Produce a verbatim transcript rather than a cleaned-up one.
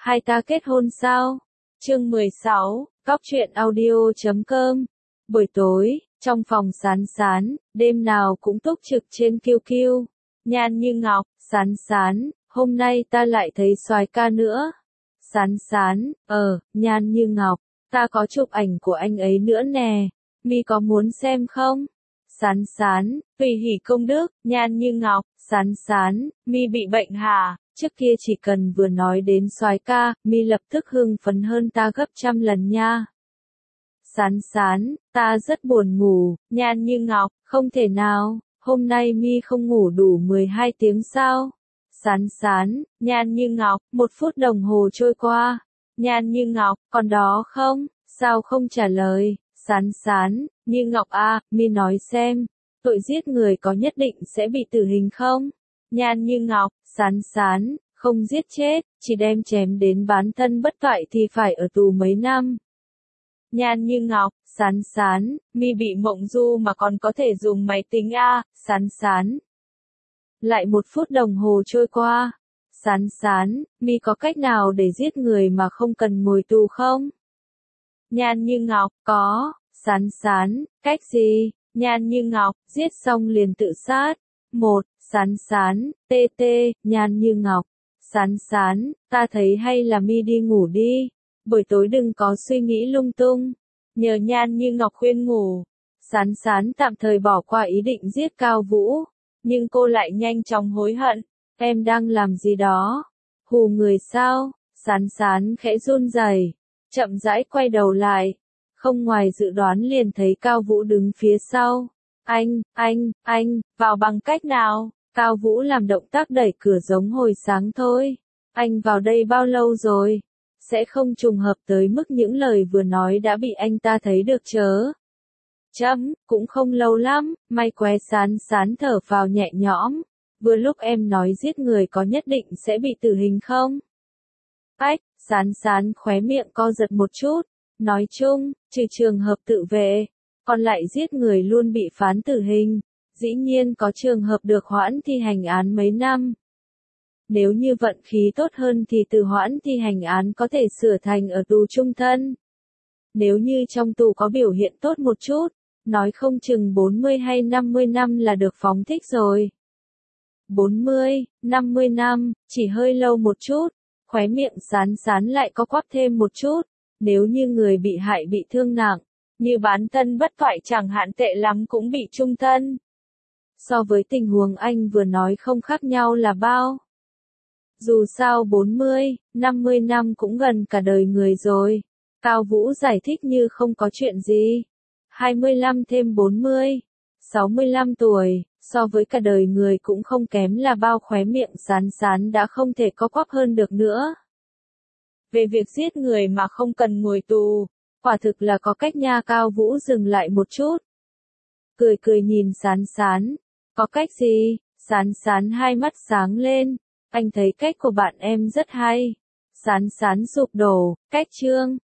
Hai ta kết hôn sao? Chương mười sáu, Góc truyện audio chấm com. Buổi tối, trong phòng Sán Sán, đêm nào cũng túc trực trên kiu kiu. Nhan Như Ngọc, Sán Sán, hôm nay ta lại thấy soái ca nữa. Sán Sán, ờ, Nhan Như Ngọc, ta có chụp ảnh của anh ấy nữa nè, mi có muốn xem không? Sán Sán, tùy hỷ công đức. Nhan Như Ngọc, Sán Sán, mi bị bệnh hả? Trước kia chỉ cần vừa nói đến soái ca, mi lập tức hưng phấn hơn ta gấp trăm lần nha. Sán Sán, ta rất buồn ngủ. Nhan Như Ngọc, không thể nào, hôm nay mi không ngủ đủ mười hai tiếng sao? Sán Sán, Nhan Như Ngọc, một phút đồng hồ trôi qua. Nhan Như Ngọc, còn đó không? Sao không trả lời? Sán Sán, Như Ngọc a, mi nói xem, tội giết người có nhất định sẽ bị tử hình không? Nhan Như Ngọc, Sán Sán, không giết chết, chỉ đem chém đến bán thân bất toại thì phải ở tù mấy năm. Nhan Như Ngọc, Sán Sán, mi bị mộng du mà còn có thể dùng máy tính a, Sán Sán. Lại một phút đồng hồ trôi qua. Sán Sán, mi có cách nào để giết người mà không cần ngồi tù không? Nhan Như Ngọc, có. Sán Sán, cách gì? Nhan Như Ngọc, giết xong liền tự sát. Một, Sán Sán, tê tê, Nhan Như Ngọc. Sán Sán, ta thấy hay là mi đi ngủ đi. Buổi tối đừng có suy nghĩ lung tung. Nhờ Nhan Như Ngọc khuyên ngủ. Sán Sán tạm thời bỏ qua ý định giết Cao Vũ. Nhưng cô lại nhanh chóng hối hận. Em đang làm gì đó? Hù người sao? Sán Sán khẽ run rẩy, chậm rãi quay đầu lại. Không ngoài dự đoán liền thấy Cao Vũ đứng phía sau. Anh, anh, anh, vào bằng cách nào? Cao Vũ làm động tác đẩy cửa giống hồi sáng thôi. Anh vào đây bao lâu rồi? Sẽ không trùng hợp tới mức những lời vừa nói đã bị anh ta thấy được chớ. Chấm, cũng không lâu lắm, may què. Sán Sán thở phào nhẹ nhõm. Vừa lúc em nói giết người có nhất định sẽ bị tử hình không? Ách, Sán Sán khóe miệng co giật một chút. Nói chung, trừ trường hợp tự vệ, còn lại giết người luôn bị phán tử hình. Dĩ nhiên có trường hợp được hoãn thi hành án mấy năm. Nếu như vận khí tốt hơn thì từ hoãn thi hành án có thể sửa thành ở tù chung thân. Nếu như trong tù có biểu hiện tốt một chút, nói không chừng bốn mươi hay năm mươi năm là được phóng thích rồi. bốn mươi, năm mươi năm, chỉ hơi lâu một chút. Khóe miệng Sán Sán lại có quắp thêm một chút. Nếu như người bị hại bị thương nặng, như bán thân bất toại chẳng hạn, tệ lắm cũng bị chung thân. So với tình huống anh vừa nói không khác nhau là bao. Dù sao bốn mươi, năm mươi năm cũng gần cả đời người rồi. Cao Vũ giải thích như không có chuyện gì. hai mươi lăm thêm bốn mươi, sáu mươi lăm tuổi, so với cả đời người cũng không kém là bao. Khóe miệng Sán Sán đã không thể co quắp hơn được nữa. Về việc giết người mà không cần ngồi tù, quả thực là có cách nha. Cao Vũ dừng lại một chút. Cười cười nhìn Sán Sán. Có cách gì? Sán Sán hai mắt sáng lên. Anh thấy cách của bạn em rất hay. Sán Sán sụp đổ. Cách chương.